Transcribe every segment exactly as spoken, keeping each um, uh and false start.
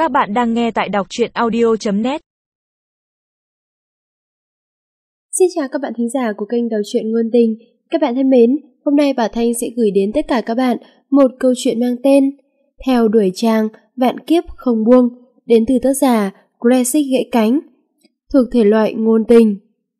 Các bạn đang nghe tại đọc truyện audio chấm net. Xin chào các bạn thính giả của kênh Đọc truyện Ngôn Tình. Các bạn thân mến, hôm nay Bảo Thanh sẽ gửi đến tất cả các bạn một câu chuyện mang tên Theo đuổi chàng, vạn kiếp không buông, đến từ tác giả Gressic Gãy Cánh, thuộc thể loại ngôn tình.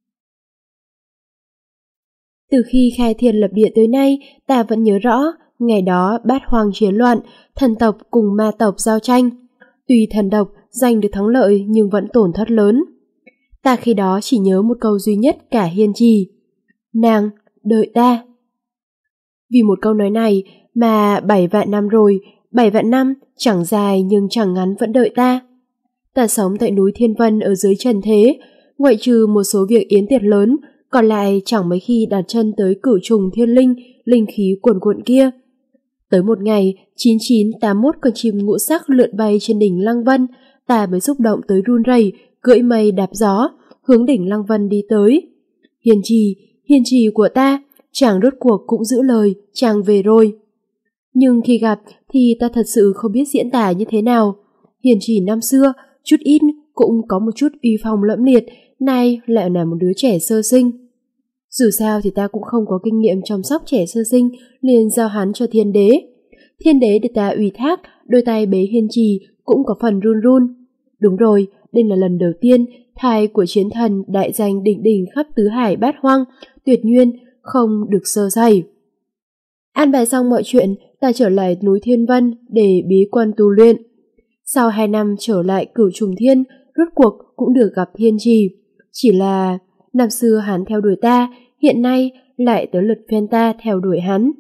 Từ khi khai thiên lập địa tới nay, ta vẫn nhớ rõ, ngày đó bát hoang chiến loạn, thần tộc cùng ma tộc giao tranh. Tuy thần độc giành được thắng lợi nhưng vẫn tổn thất lớn. Ta khi đó chỉ nhớ một câu duy nhất cả hiên trì: nàng đợi ta. Vì một câu nói này mà bảy vạn năm rồi, bảy vạn năm chẳng dài nhưng chẳng ngắn vẫn đợi ta. Ta sống tại núi Thiên Vân ở dưới trần thế, ngoại trừ một số việc yến tiệc lớn, còn lại chẳng mấy khi đặt chân tới cửu trùng thiên linh, linh khí cuồn cuộn kia. Tới một ngày, chín chín tám mốt con chim ngũ sắc lượn bay trên đỉnh Lăng Vân, ta mới xúc động tới run rẩy, cưỡi mây đạp gió, hướng đỉnh Lăng Vân đi tới. Hiền trì, hiền trì của ta, chàng rốt cuộc cũng giữ lời, chàng về rồi. Nhưng khi gặp thì ta thật sự không biết diễn tả như thế nào. Hiền trì năm xưa, chút ít cũng có một chút uy phong lẫm liệt, nay lại là một đứa trẻ sơ sinh. Dù sao thì ta cũng không có kinh nghiệm chăm sóc trẻ sơ sinh, liền giao hắn cho thiên đế. Thiên đế được ta ủy thác, đôi tay bế hiên trì cũng có phần run run. Đúng rồi, đây là lần đầu tiên thai của chiến thần đại danh đỉnh đỉnh khắp tứ hải bát hoang, tuyệt nhiên, không được sơ sẩy. An bài xong mọi chuyện, ta trở lại núi Thiên Vân để bế quan tu luyện. Sau hai năm trở lại cửu trùng thiên, rốt cuộc cũng được gặp hiên trì. Chỉ là năm xưa hắn theo đuổi ta, hiện nay lại tới lượt phen ta theo đuổi hắn.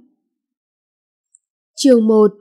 Chương một.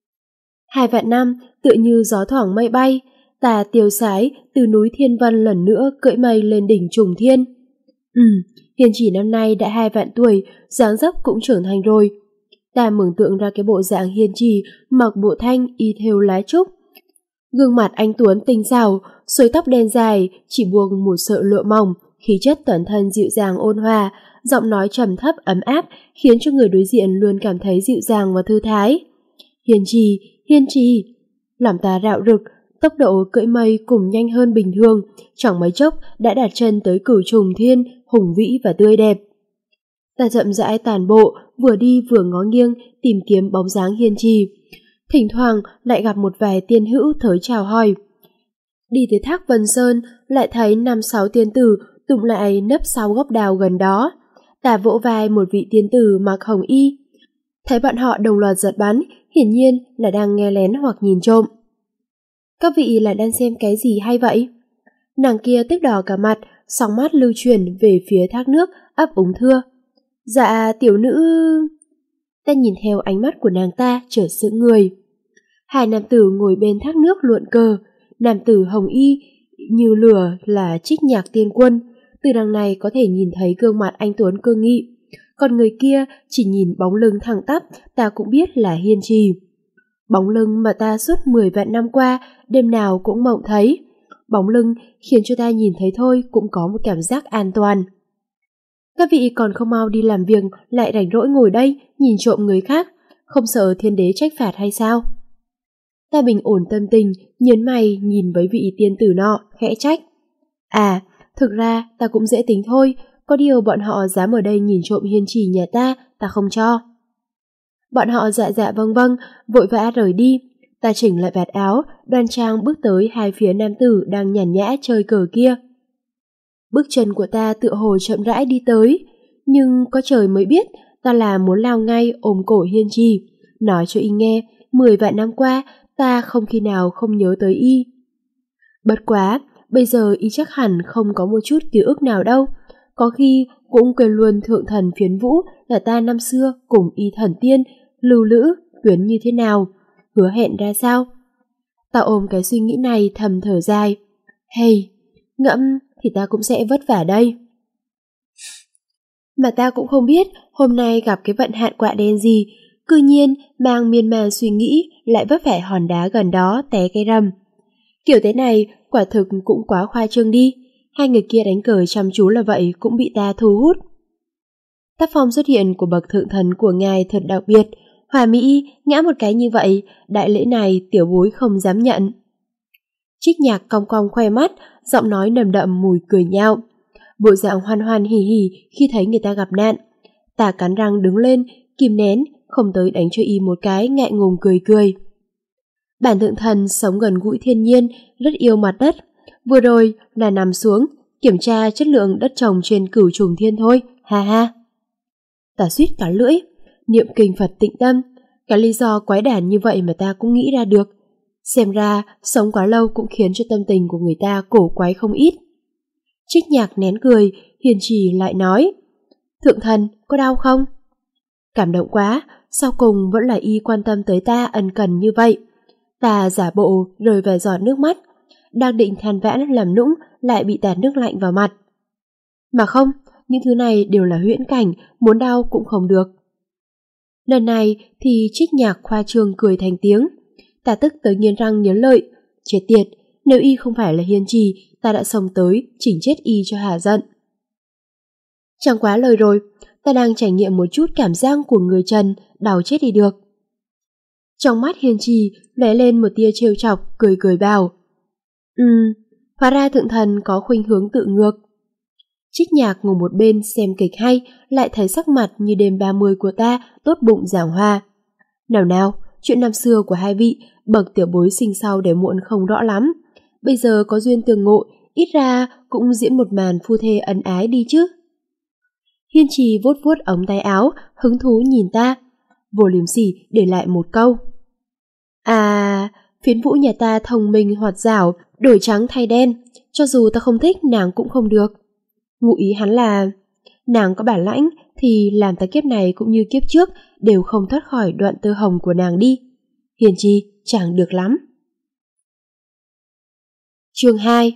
Hai vạn năm tựa như gió thoảng mây bay, ta tiêu sái từ núi Thiên Vân lần nữa cưỡi mây lên đỉnh trùng thiên. Ừ, hiền chỉ năm nay đã hai vạn tuổi, dáng dấp cũng trưởng thành rồi. Ta mường tượng ra cái bộ dạng hiền trì mặc bộ thanh y thêu lá trúc. Gương mặt anh tuấn tinh xảo, xuôi tóc đen dài, chỉ buông một sợi lụa mỏng, khí chất toàn thân dịu dàng ôn hòa, giọng nói trầm thấp ấm áp, khiến cho người đối diện luôn cảm thấy dịu dàng và thư thái. Hiền trì, hiên trì, lòng ta rạo rực, tốc độ cưỡi mây cùng nhanh hơn bình thường, chẳng mấy chốc đã đặt chân tới cửu trùng thiên, hùng vĩ và tươi đẹp. Ta chậm rãi tản bộ, vừa đi vừa ngó nghiêng tìm kiếm bóng dáng hiên trì. Thỉnh thoảng lại gặp một vài tiên hữu tới chào hỏi. Đi tới thác Vân Sơn, lại thấy năm sáu tiên tử tụng lại nấp sau gốc đào gần đó. Ta vỗ vai một vị tiên tử mặc hồng y. Thấy bọn họ đồng loạt giật bắn, hiển nhiên là đang nghe lén hoặc nhìn trộm. Các vị lại đang xem cái gì hay vậy? Nàng kia tức đỏ cả mặt, sóng mắt lưu chuyển về phía thác nước, ấp úng thưa: Dạ tiểu nữ... Ta nhìn theo ánh mắt của nàng ta trở sững người. Hai nam tử ngồi bên thác nước luận cờ. Nam tử hồng y như lửa là Trích Nhạc Tiên Quân, từ đằng này có thể nhìn thấy gương mặt anh tuấn cương nghị, còn người kia chỉ nhìn bóng lưng thẳng tắp, ta cũng biết là hiên trì. Bóng lưng mà ta suốt mười vạn năm qua đêm nào cũng mộng thấy. Bóng lưng khiến cho ta nhìn thấy thôi cũng có một cảm giác an toàn. Các vị còn không mau đi làm việc, lại rảnh rỗi ngồi đây nhìn trộm người khác, không sợ thiên đế trách phạt hay sao? Ta bình ổn tâm tình, nhớn mày nhìn với vị tiên tử nọ, khẽ trách: À, thực ra ta cũng dễ tính thôi, có điều bọn họ dám ở đây nhìn trộm hiên trì nhà ta, ta không cho. Bọn họ dạ dạ vâng vâng, vội vã rời đi. Ta chỉnh lại vạt áo, đoan trang bước tới hai phía nam tử đang nhàn nhã chơi cờ kia. Bước chân của ta tựa hồ chậm rãi đi tới, nhưng có trời mới biết ta là muốn lao ngay ôm cổ hiên trì, nói cho y nghe mười vạn năm qua ta không khi nào không nhớ tới y. Bất quá, bây giờ y chắc hẳn không có một chút ký ức nào đâu, có khi cũng quên luôn thượng thần Phiến Vũ là ta năm xưa cùng y thần tiên, lưu lữ, quyến như thế nào, hứa hẹn ra sao. Ta ôm cái suy nghĩ này thầm thở dài. Hey, ngẫm thì ta cũng sẽ vất vả đây. Mà ta cũng không biết hôm nay gặp cái vận hạn quạ đen gì, cư nhiên mang miên man suy nghĩ lại vấp phải hòn đá gần đó té cái rầm. Kiểu thế này quả thực cũng quá khoa trương đi. Hai người kia đánh cờ chăm chú là vậy cũng bị ta thu hút. Tác phong xuất hiện của bậc thượng thần của ngài thật đặc biệt, Hòa Mỹ ngã một cái như vậy, đại lễ này tiểu bối không dám nhận. Trích Nhạc cong cong khoe mắt, giọng nói nầm đậm mùi cười nhạo. Bộ dạng hoan hoan hì hì khi thấy người ta gặp nạn. Tà cắn răng đứng lên, kìm nén, không tới đánh cho y một cái, ngại ngùng cười cười. Bản thượng thần sống gần gũi thiên nhiên, rất yêu mặt đất. Vừa rồi là nằm xuống, kiểm tra chất lượng đất trồng trên Cửu Trùng Thiên thôi, ha ha. Tà suýt cắn lưỡi, niệm kinh Phật tịnh tâm. Cái lý do quái đản như vậy mà ta cũng nghĩ ra được. Xem ra, sống quá lâu cũng khiến cho tâm tình của người ta cổ quái không ít. Trích Nhạc nén cười, hiền trì lại nói, thượng thần, có đau không? Cảm động quá, sau cùng vẫn là y quan tâm tới ta ân cần như vậy. Ta giả bộ rơi vài giọt nước mắt, đang định than vãn làm nũng lại bị tạt nước lạnh vào mặt. Mà không, những thứ này đều là huyễn cảnh, muốn đau cũng không được. Lần này thì Trích Nhạc khoa trương cười thành tiếng. Ta tức tới nghiến răng nghiến lợi, chết tiệt, nếu y không phải là hiền trì, ta đã xông tới chỉnh chết y cho hà giận. Chẳng quá lời rồi, ta đang trải nghiệm một chút cảm giác của người trần, đau chết đi được. Trong mắt hiền trì lóe lên một tia trêu chọc, cười cười bảo, Ừm, hóa ra thượng thần có khuynh hướng tự ngược. Trích Nhạc ngồi một bên xem kịch hay, lại thấy sắc mặt như đêm ba mươi của ta tốt bụng giảng hòa. Nào nào, chuyện năm xưa của hai vị, bậc tiểu bối sinh sau để muộn không rõ lắm. Bây giờ có duyên tương ngộ, ít ra cũng diễn một màn phu thê ân ái đi chứ. Hiên trì vuốt vuốt ống tay áo, hứng thú nhìn ta. Vô liêm sỉ để lại một câu. À, phiến vũ nhà ta thông minh hoạt dảo, đổi trắng thay đen, cho dù ta không thích nàng cũng không được. Ngụ ý hắn là, nàng có bản lãnh thì làm ta kiếp này cũng như kiếp trước đều không thoát khỏi đoạn tơ hồng của nàng đi. Hiền trì, chẳng được lắm. Chương hai.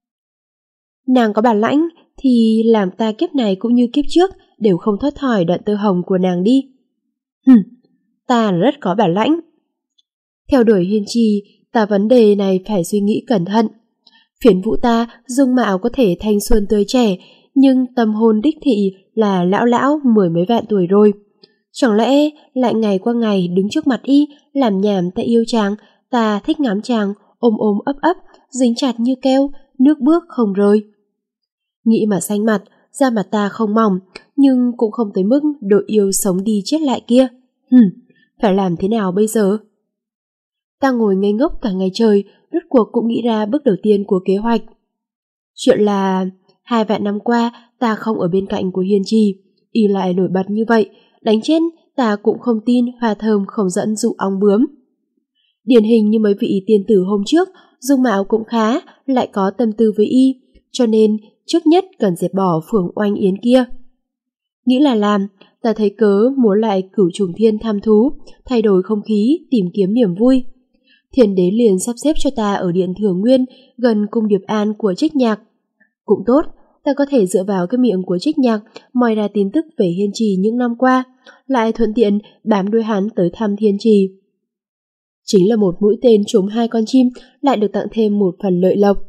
Nàng có bản lãnh thì làm ta kiếp này cũng như kiếp trước đều không thoát khỏi đoạn tơ hồng của nàng đi. Hừm, ta rất có bản lãnh. Theo đuổi hiên trì, ta vấn đề này phải suy nghĩ cẩn thận. Phiến vũ ta dung mạo có thể thanh xuân tươi trẻ, nhưng tâm hồn đích thị là lão lão mười mấy vạn tuổi rồi. Chẳng lẽ lại ngày qua ngày đứng trước mặt y làm nhảm ta yêu chàng, ta thích ngắm chàng, ôm ôm ấp ấp, dính chặt như keo, nước bước không rơi. Nghĩ mà xanh mặt, da mặt ta không mỏng, nhưng cũng không tới mức độ yêu sống đi chết lại kia. Hừm, phải làm thế nào bây giờ? Ta ngồi ngây ngốc cả ngày trời, rốt cuộc cũng nghĩ ra bước đầu tiên của kế hoạch. Chuyện là, hai vạn năm qua ta không ở bên cạnh của hiên trì, y lại nổi bật như vậy, đánh chết ta cũng không tin hoa thơm không dẫn dụ ong bướm. Điển hình như mấy vị tiên tử hôm trước, dung mạo cũng khá, lại có tâm tư với y, cho nên trước nhất cần dẹp bỏ Phượng Oanh Yến kia. Nghĩ là làm, ta thấy cớ muốn lại Cửu Trùng Thiên thăm thú, thay đổi không khí, tìm kiếm niềm vui. Thiên đế liền sắp xếp cho ta ở điện Thường Nguyên, gần cung Điệp An của Trích Nhạc. Cũng tốt, ta có thể dựa vào cái miệng của Trích Nhạc moi ra tin tức về hiên trì những năm qua, lại thuận tiện bám đuôi hắn tới thăm thiên trì. Chính là một mũi tên trúng hai con chim, lại được tặng thêm một phần lợi lộc.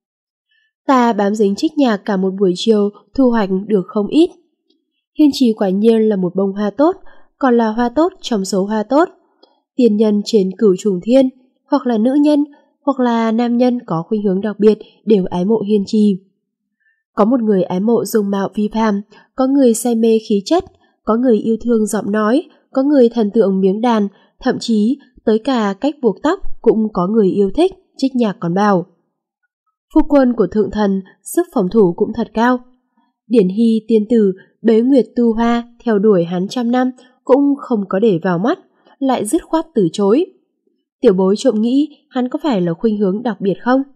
Ta bám dính Trích Nhạc cả một buổi chiều, thu hoạch được không ít. Hiên trì quả nhiên là một bông hoa tốt, còn là hoa tốt trong số hoa tốt. Tiên nhân trên Cửu Trùng Thiên, hoặc là nữ nhân, hoặc là nam nhân có khuynh hướng đặc biệt đều ái mộ hiên trì. Có một người ái mộ dung mạo phi phàm, có người say mê khí chất, có người yêu thương giọng nói, có người thần tượng miếng đàn, thậm chí tới cả cách buộc tóc cũng có người yêu thích. Trích Nhạc còn bảo, phu quân của thượng thần sức phòng thủ cũng thật cao. Điển Hy tiên tử bế nguyệt tu hoa theo đuổi hắn trăm năm cũng không có để vào mắt, lại dứt khoát từ chối. Tiểu bối trộm nghĩ hắn có phải là khuynh hướng đặc biệt không?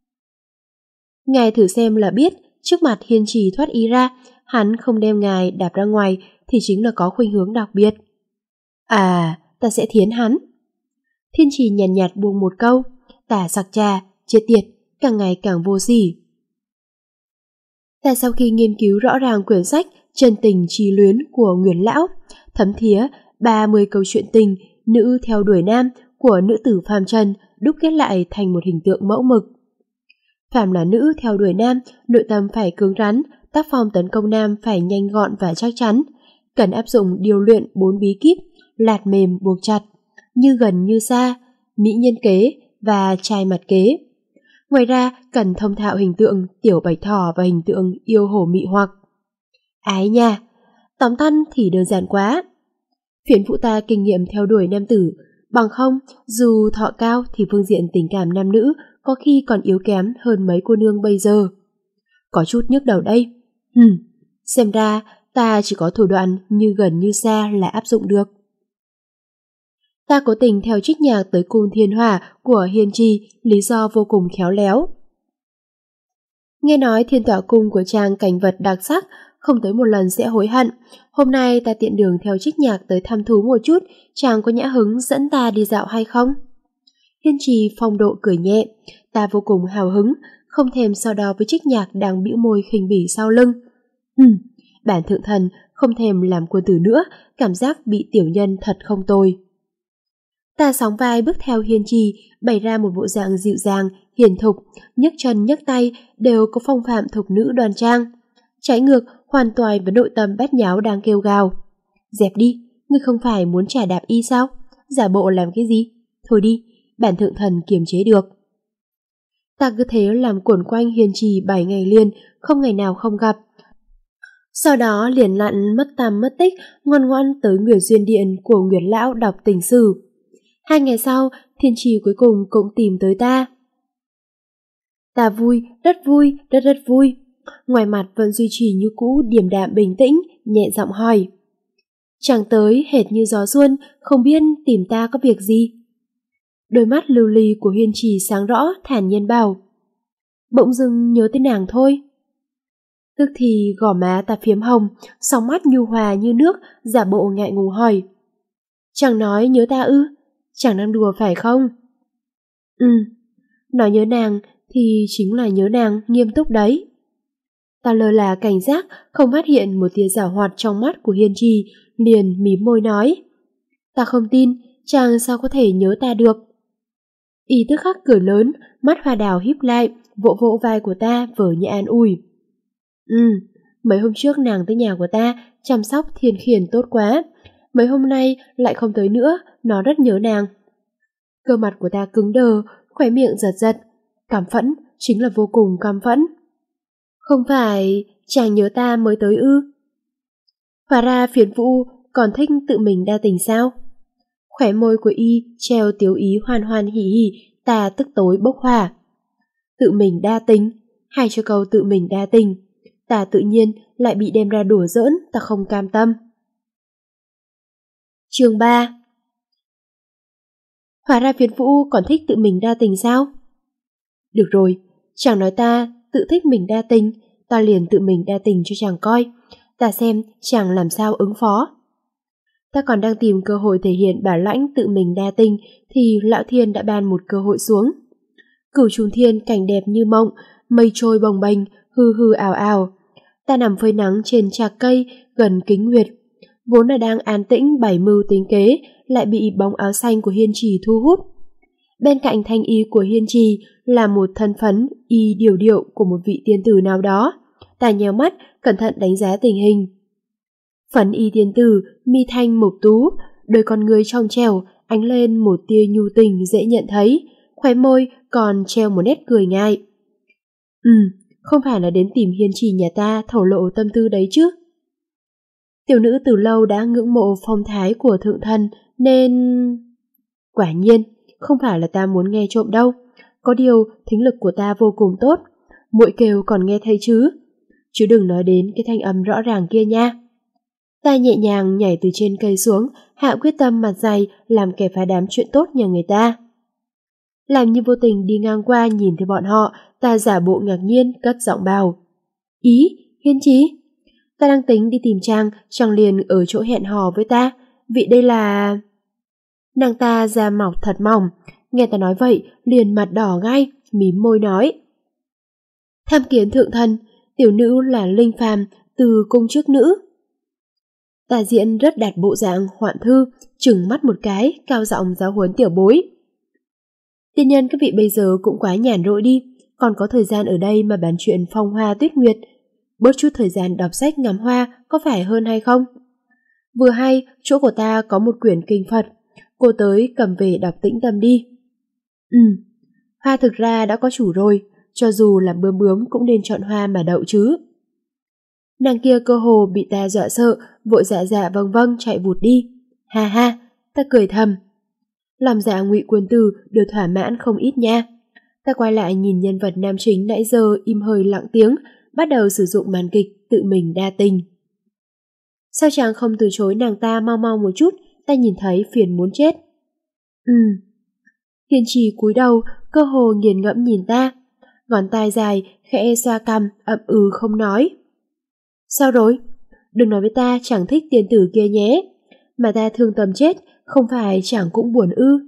Ngài thử xem là biết, trước mặt hiên trì thoát ý ra, hắn không đem ngài đạp ra ngoài thì chính là có khuynh hướng đặc biệt. À, ta sẽ thiến hắn. Thiên trì nhàn nhạt, nhạt buông một câu, tả sặc trà, chết tiệt, càng ngày càng vô sỉ. Ta sau khi nghiên cứu rõ ràng quyển sách Chân tình trí luyến của Nguyễn Lão, thấm thía ba mươi câu chuyện tình nữ theo đuổi nam của nữ tử phàm trần đúc kết lại thành một hình tượng mẫu mực. Phàm là nữ theo đuổi nam, nội tâm phải cứng rắn, tác phong tấn công nam phải nhanh gọn và chắc chắn, cần áp dụng điều luyện bốn bí kíp, lạt mềm buộc chặt, như gần như xa, mỹ nhân kế và trai mặt kế. Ngoài ra, cần thông thạo hình tượng tiểu bạch thỏ và hình tượng yêu hổ mị hoặc. Ái nha, tóm tắt thì đơn giản quá. Phiến phụ ta kinh nghiệm theo đuổi nam tử, bằng không, dù thọ cao thì phương diện tình cảm nam nữ có khi còn yếu kém hơn mấy cô nương bây giờ. Có chút nhức đầu đây. Hừm, xem ra ta chỉ có thủ đoạn như gần như xa là áp dụng được. Ta cố tình theo trích nhạc tới cung thiên hỏa của Hiên Trì, lý do vô cùng khéo léo. Nghe nói thiên tọa cung của chàng cảnh vật đặc sắc, không tới một lần sẽ hối hận. Hôm nay ta tiện đường theo trích nhạc tới thăm thú một chút, chàng có nhã hứng dẫn ta đi dạo hay không? Hiên Trì phong độ cười nhẹ, ta vô cùng hào hứng, không thèm so đo với trích nhạc đang bĩu môi khinh bỉ sau lưng. Ừm, bản thượng thần không thèm làm quân tử nữa, cảm giác bị tiểu nhân thật không tồi. Ta sóng vai bước theo Hiên Trì, bày ra một bộ dạng dịu dàng, hiền thục, nhấc chân nhấc tay đều có phong phạm thục nữ đoan trang. Trái ngược, hoàn toàn với nội tâm bát nháo đang kêu gào. Dẹp đi, ngươi không phải muốn trả đạp y sao? Giả bộ làm cái gì? Thôi đi, bản thượng thần kiềm chế được. Ta cứ thế làm quẩn quanh Hiên Trì bảy ngày liền, không ngày nào không gặp. Sau đó liền lặn mất tăm mất tích, ngoan ngoãn tới Nguyệt Duyên Điện của Nguyệt Lão đọc tình sử. Hai ngày sau, Thiên Trì cuối cùng cũng tìm tới ta. Ta vui, rất vui, rất rất vui. Ngoài mặt vẫn duy trì như cũ, điềm đạm bình tĩnh, nhẹ giọng hỏi. Chàng tới hệt như gió xuân, không biết tìm ta có việc gì. Đôi mắt lưu ly của Hiên Trì sáng rõ, thản nhiên bảo. Bỗng dưng nhớ tới nàng thôi. Tức thì gò má ta phiếm hồng, sóng mắt nhu hòa như nước, giả bộ ngại ngùng hỏi. Chàng nói nhớ ta ư? Chàng đang đùa phải không? Ừ, nói nhớ nàng thì chính là nhớ nàng, nghiêm túc đấy. Ta lơ là cảnh giác, không phát hiện một tia giảo hoạt trong mắt của Hiên Trì, liền mím môi nói. Ta không tin, chàng sao có thể nhớ ta được? Y tức khắc cười lớn, mắt hoa đào híp lại, vỗ vỗ vai của ta vờ như an ủi. Ừ, mấy hôm trước nàng tới nhà của ta, chăm sóc thiên khiển tốt quá. Mấy hôm nay lại không tới nữa, nó rất nhớ nàng. Cơ mặt của ta cứng đờ, khóe miệng giật giật. Cảm phẫn, chính là vô cùng căm phẫn. Không phải chàng nhớ ta mới tới ư? Hóa ra phiền vũ còn thích tự mình đa tình sao? Khóe môi của y treo tiếu ý hoan hoan hỉ hỉ, ta tức tối bốc hỏa. Tự mình đa tình, hay cho câu tự mình đa tình, ta tự nhiên lại bị đem ra đùa giỡn, ta không cam tâm. Chương ba. Hóa ra phiền vũ còn thích tự mình đa tình sao? Được rồi, chàng nói ta tự thích mình đa tình, ta liền tự mình đa tình cho chàng coi, ta xem chàng làm sao ứng phó. Ta còn đang tìm cơ hội thể hiện bản lãnh tự mình đa tình thì Lão Thiên đã ban một cơ hội xuống. Cửu Trùng Thiên cảnh đẹp như mộng, mây trôi bồng bềnh, hư hư ảo ảo. Ta nằm phơi nắng trên trạc cây gần kính nguyệt, vốn là đang an tĩnh bày mưu tính kế, lại bị bóng áo xanh của Hiên Trì thu hút. Bên cạnh thanh y của Hiên Trì là một thân phấn y điều điệu của một vị tiên tử nào đó. Ta nhéo mắt, cẩn thận đánh giá tình hình. Phấn y tiên tử, mi thanh mộc tú, đôi con người trong trẻo, ánh lên một tia nhu tình dễ nhận thấy, khóe môi còn treo một nét cười ngại. Ừ, không phải là đến tìm Hiên Trì nhà ta thổ lộ tâm tư đấy chứ. Tiểu nữ từ lâu đã ngưỡng mộ phong thái của thượng thần nên... Quả nhiên, không phải là ta muốn nghe trộm đâu. Có điều, thính lực của ta vô cùng tốt. Muội kêu còn nghe thấy chứ. Chứ đừng nói đến cái thanh âm rõ ràng kia nha. Ta nhẹ nhàng nhảy từ trên cây xuống, hạ quyết tâm mặt dày làm kẻ phá đám chuyện tốt nhà người ta. Làm như vô tình đi ngang qua nhìn thấy bọn họ, ta giả bộ ngạc nhiên cất giọng bảo. Ý, Hiên Trì? Ta đang tính đi tìm chàng, chàng liền ở chỗ hẹn hò với ta. Vị đây là... Nàng ta da mỏng thật mỏng, nghe ta nói vậy liền mặt đỏ ngay, mím môi nói. Tham kiến thượng thần, tiểu nữ là Linh Phàm từ cung chức nữ. Ta diễn rất đạt bộ dạng hoạn thư, trừng mắt một cái, cao giọng giáo huấn tiểu bối. Tiên nhân các vị bây giờ cũng quá nhàn rỗi đi, còn có thời gian ở đây mà bàn chuyện phong hoa tuyết nguyệt. Bớt chút thời gian đọc sách ngắm hoa có phải hơn hay không? Vừa hay, chỗ của ta có một quyển kinh Phật, cô tới cầm về đọc tĩnh tâm đi. Ừ, Hoa thực ra đã có chủ rồi, cho dù là bướm bướm cũng nên chọn hoa mà đậu chứ. Nàng kia cơ hồ bị ta dọa sợ, vội dạ dạ vâng vâng chạy vụt đi. Ha ha, ta cười thầm. Lòng dạ Ngụy Quân Tử được thỏa mãn không ít nha. Ta quay lại nhìn nhân vật nam chính nãy giờ im hơi lặng tiếng, bắt đầu sử dụng màn kịch tự mình đa tình. Sao chàng không từ chối nàng ta mau mau một chút, ta nhìn thấy phiền muốn chết. Ừ. Hiên Trì cúi đầu, cơ hồ nghiền ngẫm nhìn ta. Ngón tay dài, khẽ xoa cằm, ậm ừ không nói. Sao rồi? Đừng nói với ta chẳng thích tiên tử kia nhé. Mà ta thương tâm chết, không phải chẳng cũng buồn ư.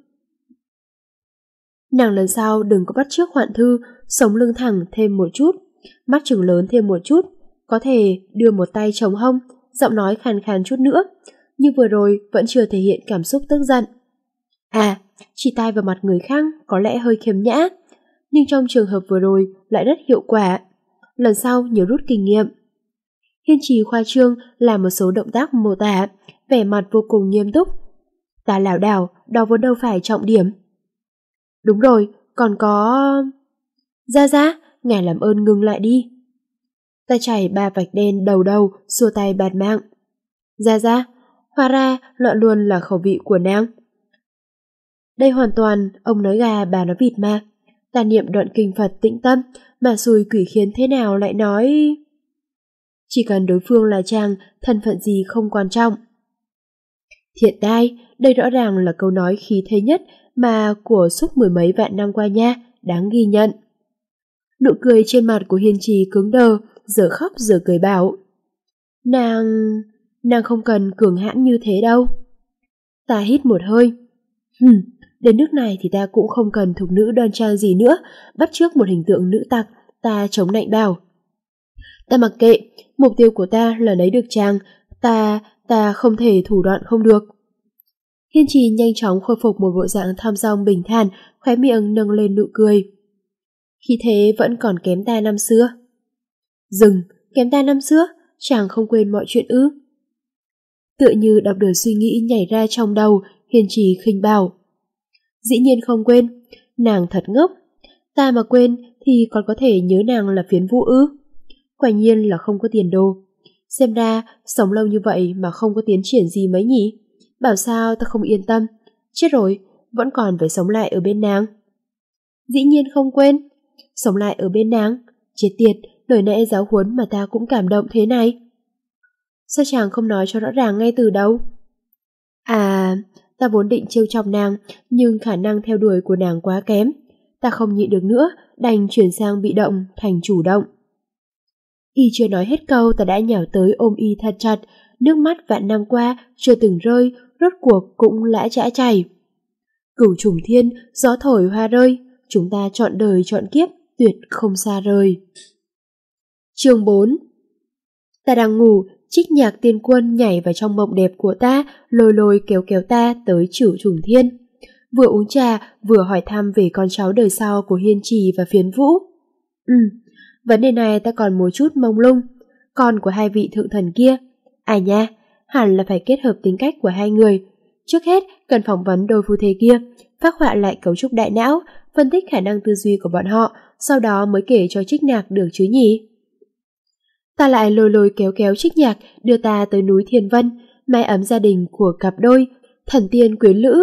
Nàng lần sau đừng có bắt chước Hoạn Thư, sống lưng thẳng thêm một chút, mắt trừng lớn thêm một chút, có thể đưa một tay chống hông, giọng nói khàn khàn chút nữa, nhưng vừa rồi vẫn chưa thể hiện cảm xúc tức giận. À, chỉ tay vào mặt người khác có lẽ hơi khiêm nhã, nhưng trong trường hợp vừa rồi lại rất hiệu quả. Lần sau nhớ rút kinh nghiệm. Hiên Trì khoa trương làm một số động tác mô tả, vẻ mặt vô cùng nghiêm túc. Ta lảo đảo, đó vốn đâu phải trọng điểm. Đúng rồi, còn có... Ra ra, ngài làm ơn ngừng lại đi. Ta chảy ba vạch đen đầu đầu, xua tay bạt mạng. Ra ra, hóa ra loạn luôn là khẩu vị của nàng. Đây hoàn toàn, ông nói gà bà nói vịt mà. Ta niệm đoạn kinh Phật tĩnh tâm, mà xùi quỷ khiến thế nào lại nói... Chỉ cần đối phương là chàng, thân phận gì không quan trọng. Thiện tai, đây rõ ràng là câu nói khí thế nhất mà của suốt mười mấy vạn năm qua nha, đáng ghi nhận. Nụ cười trên mặt của Hiên Trì cứng đờ, giờ khóc giờ cười bảo. Nàng... nàng không cần cường hãn như thế đâu. Ta hít một hơi. Hừm, đến nước này thì ta cũng không cần thục nữ đoan trang gì nữa, bắt chước một hình tượng nữ tặc, ta chống nạnh bảo. Ta mặc kệ, mục tiêu của ta là lấy được chàng, ta, ta không thể thủ đoạn không được. Hiên Trì nhanh chóng khôi phục một bộ dạng thong dong bình thản, khóe miệng nâng lên nụ cười. Khi thế vẫn còn kém ta năm xưa. Dừng, kém ta năm xưa, chàng không quên mọi chuyện ư? Tựa như đọc được suy nghĩ nhảy ra trong đầu, Hiên Trì khinh bảo. Dĩ nhiên không quên, nàng thật ngốc. Ta mà quên thì còn có thể nhớ nàng là phiến vũ ư? Quả nhiên là không có tiền đồ. Xem ra, sống lâu như vậy mà không có tiến triển gì mấy nhỉ? Bảo sao ta không yên tâm. Chết rồi, vẫn còn phải sống lại ở bên nàng. Dĩ nhiên không quên. Sống lại ở bên nàng. Chết tiệt, lời nãy giáo huấn mà ta cũng cảm động thế này. Sao chàng không nói cho rõ ràng ngay từ đầu? À, ta vốn định trêu chọc nàng, nhưng khả năng theo đuổi của nàng quá kém. Ta không nhịn được nữa, đành chuyển sang bị động thành chủ động. Y chưa nói hết câu ta đã nhào tới ôm y thật chặt, nước mắt vạn năm qua chưa từng rơi, rốt cuộc cũng lã chã chảy. Cửu trùng thiên, gió thổi hoa rơi, chúng ta chọn đời chọn kiếp, tuyệt không xa rời. Chương bốn. Ta đang ngủ, Trích Nhạc Tiên Quân nhảy vào trong mộng đẹp của ta, lôi lôi kéo kéo ta tới Cửu trùng thiên. Vừa uống trà, vừa hỏi thăm về con cháu đời sau của Hiên Trì và Phiến Vũ. Ừ, vấn đề này ta còn một chút mông lung. Con của hai vị thượng thần kia, ai nha, hẳn là phải kết hợp tính cách của hai người. Trước hết, cần phỏng vấn đôi phu thê kia, phác họa lại cấu trúc đại não, phân tích khả năng tư duy của bọn họ, sau đó mới kể cho Trích Nhạc được chứ nhỉ. Ta lại lôi lôi kéo kéo Trích Nhạc đưa ta tới núi Thiên Vân, mái ấm gia đình của cặp đôi, thần tiên quyến lữ.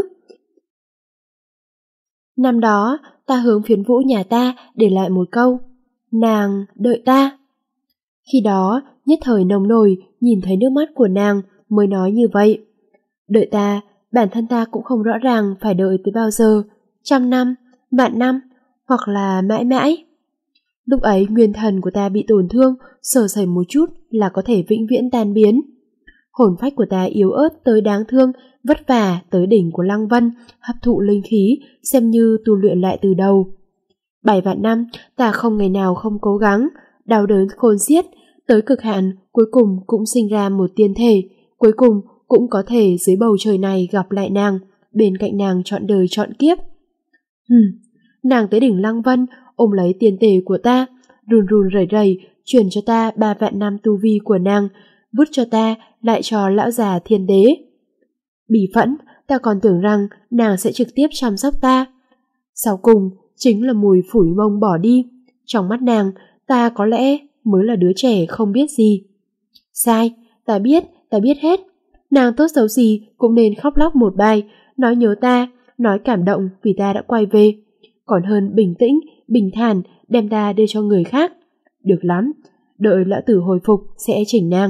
Năm đó, ta hướng Phiến Vũ nhà ta để lại một câu, nàng đợi ta. Khi đó, nhất thời nồng nổi, nhìn thấy nước mắt của nàng mới nói như vậy. Đợi ta, bản thân ta cũng không rõ ràng phải đợi tới bao giờ, trăm năm, vạn năm, hoặc là mãi mãi. Lúc ấy nguyên thần của ta bị tổn thương, sờ sẩy một chút là có thể vĩnh viễn tan biến. Hồn phách của ta yếu ớt tới đáng thương, vất vả tới đỉnh của Lăng Vân, hấp thụ linh khí, xem như tu luyện lại từ đầu. Bảy vạn năm, ta không ngày nào không cố gắng, đau đớn khôn xiết, tới cực hạn cuối cùng cũng sinh ra một tiên thể, cuối cùng cũng có thể dưới bầu trời này gặp lại nàng, bên cạnh nàng trọn đời trọn kiếp. Hừm, nàng tới đỉnh Lăng Vân, ôm lấy tiên thể của ta, run run rẩy rẩy, truyền cho ta ba vạn năm tu vi của nàng, vứt cho ta, lại cho lão già thiên đế. Bỉ phẫn, ta còn tưởng rằng nàng sẽ trực tiếp chăm sóc ta. Sau cùng, chính là mùi phủi mông bỏ đi. Trong mắt nàng, ta có lẽ mới là đứa trẻ không biết gì. Sai, ta biết, ta biết hết. Nàng tốt xấu gì cũng nên khóc lóc một bài, nói nhớ ta, nói cảm động vì ta đã quay về. Còn hơn bình tĩnh, bình thản đem ta đưa cho người khác. Được lắm, đợi lão tử hồi phục sẽ chỉnh nàng.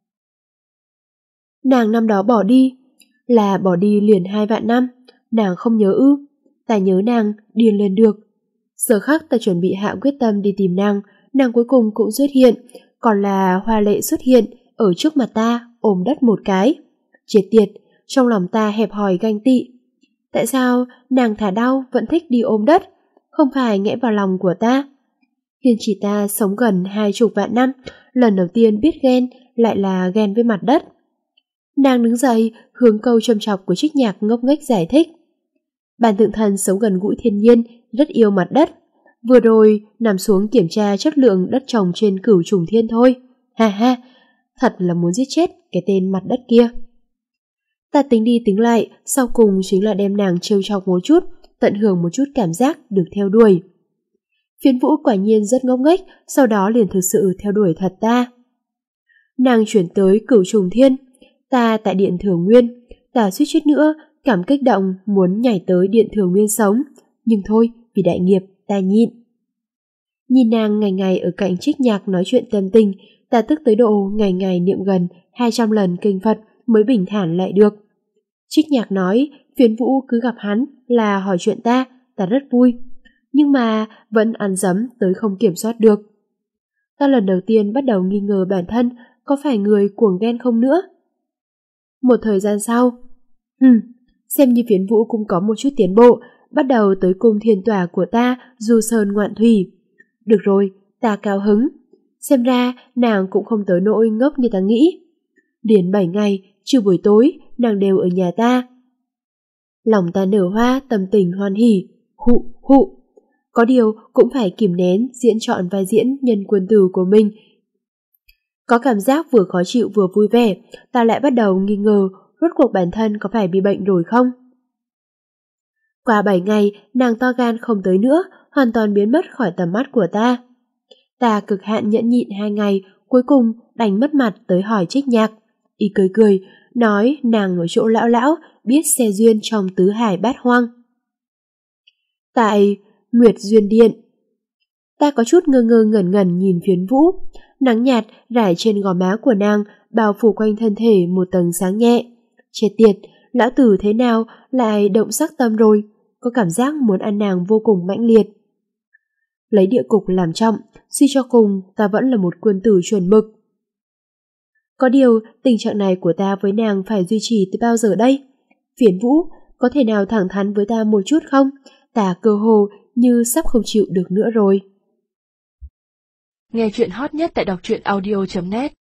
Nàng năm đó bỏ đi, là bỏ đi liền hai vạn năm, nàng không nhớ ư? Ta nhớ nàng, điên lên được. Giờ khắc ta chuẩn bị hạ quyết tâm đi tìm nàng, nàng cuối cùng cũng xuất hiện, còn là Hoa Lệ xuất hiện ở trước mặt ta, ôm đất một cái. Triệt tiệt, trong lòng ta hẹp hòi ganh tị. Tại sao nàng thả đau vẫn thích đi ôm đất, không phải nghẽ vào lòng của ta? Hiền chỉ ta sống gần hai chục vạn năm, lần đầu tiên biết ghen lại là ghen với mặt đất. Nàng đứng dậy, hướng câu châm chọc của Trích Nhạc ngốc nghếch giải thích. Bản thượng thần sống gần gũi thiên nhiên, rất yêu mặt đất. Vừa rồi nằm xuống kiểm tra chất lượng đất trồng trên Cửu Trùng Thiên thôi. Ha ha, thật là muốn giết chết cái tên mặt đất kia. Ta tính đi tính lại, sau cùng chính là đem nàng trêu chọc một chút, tận hưởng một chút cảm giác được theo đuổi. Phiến Vũ quả nhiên rất ngốc nghếch, sau đó liền thực sự theo đuổi thật ta. Nàng chuyển tới Cửu Trùng Thiên, ta tại Điện Thường Nguyên, ta suýt chút nữa cảm kích động muốn nhảy tới Điện Thường Nguyên sống, nhưng thôi, vì đại nghiệp ta nhịn. Nhìn nàng ngày ngày ở cạnh Trích Nhạc nói chuyện tâm tình, ta tức tới độ ngày ngày niệm gần hai trăm lần kinh Phật mới bình thản lại được. Trích Nhạc nói Phiến Vũ cứ gặp hắn là hỏi chuyện ta, ta rất vui, nhưng mà vẫn ăn dấm tới không kiểm soát được. Ta lần đầu tiên bắt đầu nghi ngờ bản thân có phải người cuồng ghen không nữa. Một thời gian sau, hừm, xem như Phiến Vũ cũng có một chút tiến bộ, bắt đầu tới cung thiên tòa của ta du sơn ngoạn thủy. Được rồi, ta cao hứng. Xem ra nàng cũng không tới nỗi ngốc như ta nghĩ. Liền bảy ngày, trừ buổi tối, nàng đều ở nhà ta. Lòng ta nở hoa, tâm tình hoan hỉ. Hụ, hụ. Có điều cũng phải kìm nén diễn trọn vai diễn nhân quân tử của mình. Có cảm giác vừa khó chịu vừa vui vẻ, ta lại bắt đầu nghi ngờ rốt cuộc bản thân có phải bị bệnh rồi không. Qua bảy ngày, nàng to gan không tới nữa, hoàn toàn biến mất khỏi tầm mắt của ta. Ta cực hạn nhẫn nhịn hai ngày, cuối cùng đành mất mặt tới hỏi Trích Nhạc. Y cười cười, nói nàng ở chỗ lão lão, biết xe duyên trong tứ hải bát hoang. Tại Nguyệt Duyên Điện, ta có chút ngơ ngơ ngẩn ngẩn nhìn Phiến Vũ. Nắng nhạt rải trên gò má của nàng, bao phủ quanh thân thể một tầng sáng nhẹ. Chết tiệt, lão tử thế nào lại động sắc tâm rồi, có cảm giác muốn ăn nàng vô cùng mãnh liệt. Lấy địa cục làm trọng, suy cho cùng ta vẫn là một quân tử chuẩn mực. Có điều tình trạng này của ta với nàng phải duy trì tới bao giờ đây? Phiến Vũ, có thể nào thẳng thắn với ta một chút không? Ta cơ hồ như sắp không chịu được nữa rồi. Nghe chuyện hot nhất tại đọc truyện audio chấm net.